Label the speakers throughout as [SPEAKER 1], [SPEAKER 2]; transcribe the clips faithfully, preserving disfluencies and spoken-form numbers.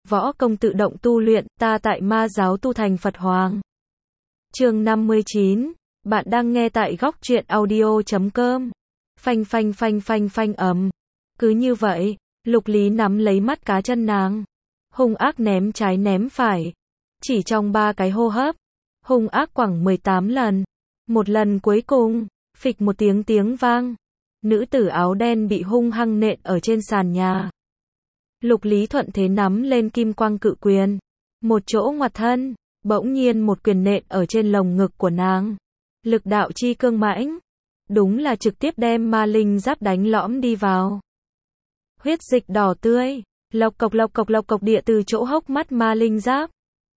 [SPEAKER 1] võ công tự động tu luyện, ta tại ma giáo tu thành Phật Hoàng. Chương năm mươi chín, bạn đang nghe tại góc truyện audio chấm com. Phanh phanh phanh phanh phanh ầm. Cứ như vậy, Lục Lý nắm lấy mắt cá chân nàng, hung ác ném trái ném phải. Chỉ trong ba cái hô hấp, hung ác quẳng mười tám lần. Một lần cuối cùng, phịch một tiếng tiếng vang. Nữ tử áo đen bị hung hăng nện ở trên sàn nhà. Lục Lý thuận thế nắm lên kim quang cự quyền. Một chỗ ngoặt thân, bỗng nhiên một quyền nện ở trên lồng ngực của nàng. Lực đạo chi cương mãnh. Đúng là trực tiếp đem ma linh giáp đánh lõm đi vào. Huyết dịch đỏ tươi, lộc cộc lộc cộc lộc cộc địa từ chỗ hốc mắt ma linh giáp.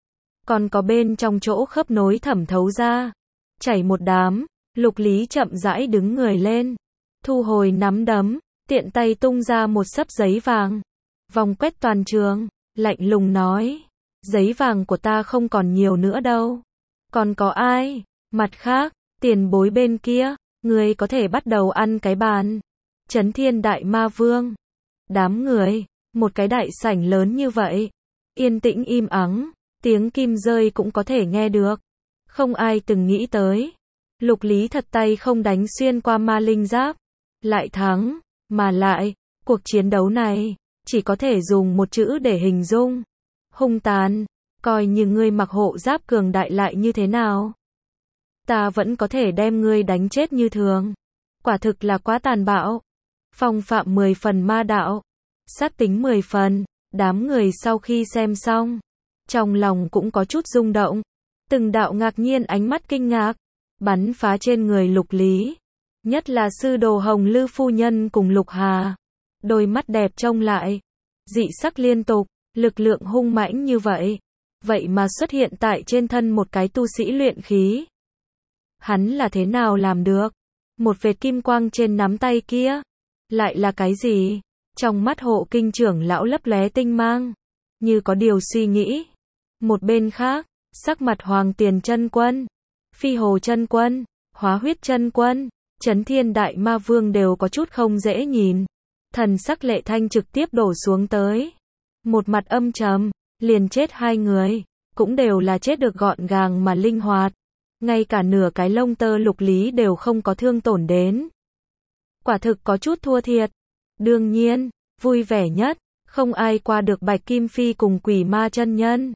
[SPEAKER 1] Còn có bên trong chỗ khớp nối thẩm thấu ra. Chảy một đám, Lục Lý chậm rãi đứng người lên. Thu hồi nắm đấm, tiện tay tung ra một xấp giấy vàng. Vòng quét toàn trường, lạnh lùng nói. Giấy vàng của ta không còn nhiều nữa đâu. Còn có ai? Mặt khác, tiền bối bên kia, người có thể bắt đầu ăn cái bàn. Chấn Thiên Đại Ma Vương. Đám người, một cái đại sảnh lớn như vậy. Yên tĩnh im ắng, tiếng kim rơi cũng có thể nghe được. Không ai từng nghĩ tới. Lục Lý thật tay không đánh xuyên qua ma linh giáp. Lại thắng, mà lại, cuộc chiến đấu này, chỉ có thể dùng một chữ để hình dung. Hung tàn, coi như ngươi mặc hộ giáp cường đại lại như thế nào. Ta vẫn có thể đem ngươi đánh chết như thường. Quả thực là quá tàn bạo. Phong phạm mười phần ma đạo. Sát tính mười phần, đám người sau khi xem xong. Trong lòng cũng có chút rung động. Từng đạo ngạc nhiên ánh mắt kinh ngạc. Bắn phá trên người Lục Lý. Nhất là sư đồ Hồng Lư phu nhân cùng Lục Hà. Đôi mắt đẹp trông lại. Dị sắc liên tục, lực lượng hung mãnh như vậy. Vậy mà xuất hiện tại trên thân một cái tu sĩ luyện khí. Hắn là thế nào làm được? Một vệt kim quang trên nắm tay kia. Lại là cái gì? Trong mắt Hộ Kinh trưởng lão lấp lóe tinh mang. Như có điều suy nghĩ. Một bên khác, sắc mặt Hoàng Tiền chân quân, Phi Hồ chân quân, Hóa Huyết chân quân, Chấn Thiên Đại Ma Vương đều có chút không dễ nhìn. Thần sắc Lệ Thanh trực tiếp đổ xuống tới. Một mặt âm trầm, liền chết hai người, cũng đều là chết được gọn gàng mà linh hoạt. Ngay cả nửa cái lông tơ Lục Lý đều không có thương tổn đến. Quả thực có chút thua thiệt. Đương nhiên, vui vẻ nhất, không ai qua được Bạch Kim Phi cùng Quỷ Ma chân nhân.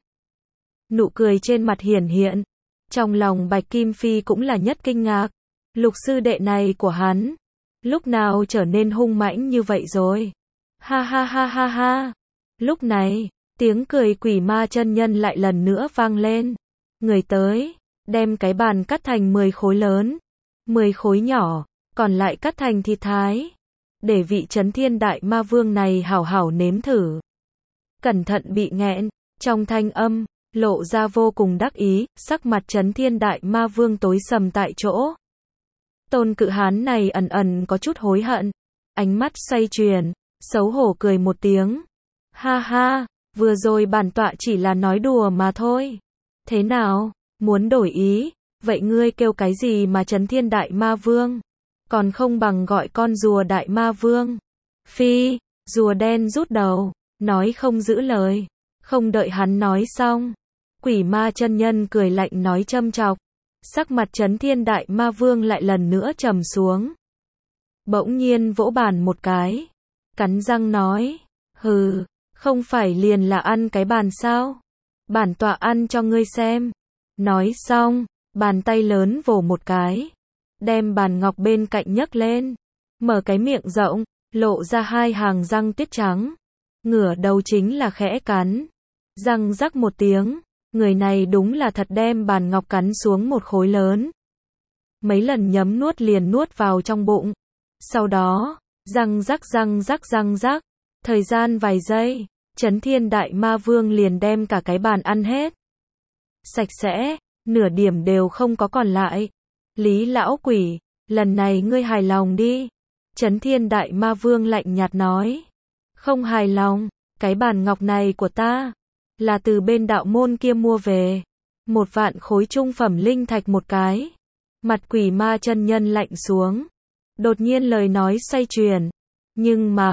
[SPEAKER 1] Nụ cười trên mặt hiển hiện. Trong lòng Bạch Kim Phi cũng là nhất kinh ngạc. Lục sư đệ này của hắn, lúc nào trở nên hung mãnh như vậy rồi? Ha ha ha ha ha. Lúc này, tiếng cười Quỷ Ma chân nhân lại lần nữa vang lên. Người tới, đem cái bàn cắt thành mười khối lớn, mười khối nhỏ, còn lại cắt thành thịt thái. Để vị Chấn Thiên Đại Ma Vương này hảo hảo nếm thử. Cẩn thận bị nghẹn, trong thanh âm, lộ ra vô cùng đắc ý, sắc mặt Chấn Thiên Đại Ma Vương tối sầm tại chỗ. Tôn cự hán này ẩn ẩn có chút hối hận, ánh mắt xoay chuyển, xấu hổ cười một tiếng. Ha ha, vừa rồi bản tọa chỉ là nói đùa mà thôi. Thế nào, muốn đổi ý, vậy ngươi kêu cái gì mà Chấn Thiên Đại Ma Vương? Còn không bằng gọi con rùa Đại Ma Vương. Phi, rùa đen rút đầu, nói không giữ lời. Không đợi hắn nói xong, Quỷ Ma chân nhân cười lạnh nói châm chọc. Sắc mặt Chấn Thiên Đại Ma Vương lại lần nữa trầm xuống. Bỗng nhiên vỗ bàn một cái, cắn răng nói, hừ, không phải liền là ăn cái bàn sao? Bản tọa ăn cho ngươi xem. Nói xong, bàn tay lớn vồ một cái, đem bàn ngọc bên cạnh nhấc lên, mở cái miệng rộng, lộ ra hai hàng răng tiết trắng. Ngửa đầu chính là khẽ cắn. Răng rắc một tiếng, người này đúng là thật đem bàn ngọc cắn xuống một khối lớn. Mấy lần nhấm nuốt liền nuốt vào trong bụng. Sau đó, răng rắc răng rắc răng rắc, thời gian vài giây, Chấn Thiên Đại Ma Vương liền đem cả cái bàn ăn hết. Sạch sẽ, nửa điểm đều không có còn lại. Lý lão quỷ, lần này ngươi hài lòng đi. Chấn Thiên Đại Ma Vương lạnh nhạt nói. Không hài lòng, cái bàn ngọc này của ta, là từ bên đạo môn kia mua về. Một vạn khối trung phẩm linh thạch một cái. Mặt Quỷ Ma chân nhân lạnh xuống. Đột nhiên lời nói xoay chuyển. Nhưng mà,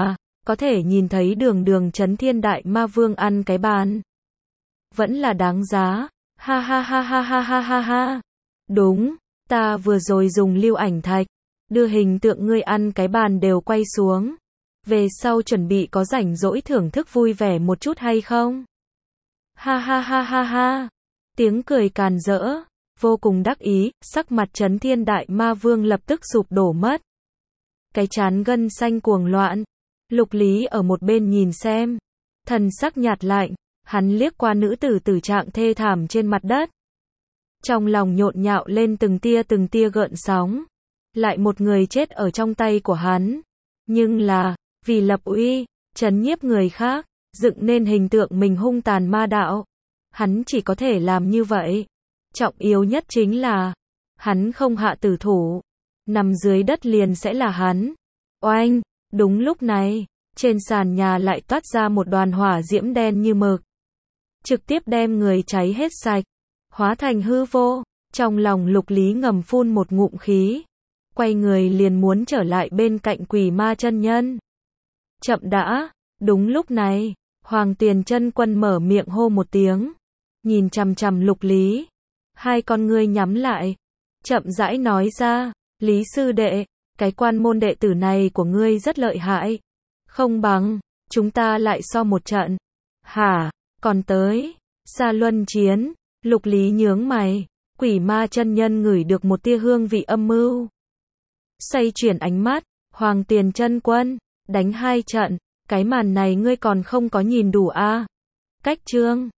[SPEAKER 1] có thể nhìn thấy đường đường Chấn Thiên Đại Ma Vương ăn cái bàn. Vẫn là đáng giá, ha ha ha ha ha ha ha ha. Đúng, ta vừa rồi dùng lưu ảnh thạch, đưa hình tượng ngươi ăn cái bàn đều quay xuống. Về sau chuẩn bị có rảnh rỗi thưởng thức vui vẻ một chút hay không? Ha ha ha ha ha. Tiếng cười càn rỡ, vô cùng đắc ý, sắc mặt Chấn Thiên Đại Ma Vương lập tức sụp đổ mất. Cái trán gân xanh cuồng loạn. Lục Lý ở một bên nhìn xem, thần sắc nhạt lạnh, hắn liếc qua nữ tử tử trạng thê thảm trên mặt đất. Trong lòng nhộn nhạo lên từng tia từng tia gợn sóng. Lại một người chết ở trong tay của hắn. Nhưng là, vì lập uy, trấn nhiếp người khác, dựng nên hình tượng mình hung tàn ma đạo. Hắn chỉ có thể làm như vậy. Trọng yếu nhất chính là, hắn không hạ tử thủ. Nằm dưới đất liền sẽ là hắn. Oanh! Đúng lúc này, trên sàn nhà lại toát ra một đoàn hỏa diễm đen như mực. Trực tiếp đem người cháy hết sạch, hóa thành hư vô. Trong lòng Lục Lý ngầm phun một ngụm khí. Quay người liền muốn trở lại bên cạnh Quỷ Ma chân nhân. Chậm đã, đúng lúc này, Hoàng Tiền Chân Quân mở miệng hô một tiếng. Nhìn chằm chằm Lục Lý. Hai con ngươi nhắm lại. Chậm rãi nói ra, Lý sư đệ, cái quan môn đệ tử này của ngươi rất lợi hại. Không bằng, chúng ta lại so một trận. Hả, còn tới, Sa Luân chiến, Lục Lý nhướng mày, Quỷ Ma chân nhân ngửi được một tia hương vị âm mưu. Xoay chuyển ánh mắt, Hoàng Tiền Chân Quân, đánh hai trận, cái màn này ngươi còn không có nhìn đủ a? À? Cách chương